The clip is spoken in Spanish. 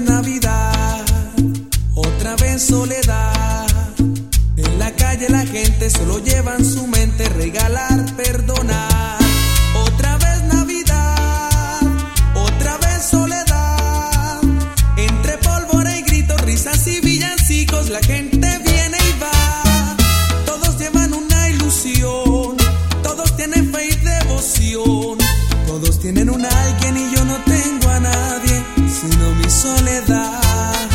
Navidad, otra vez soledad. En la calle la gente solo lleva en su mente regalar, perdonar. Otra vez Navidad, otra vez soledad. Entre pólvora y gritos, risas y villancicos, la gente viene y va. Todos llevan una ilusión, todos tienen fe y devoción. Todos tienen un alguien y yo no tengo a nadie, sino mi soledad.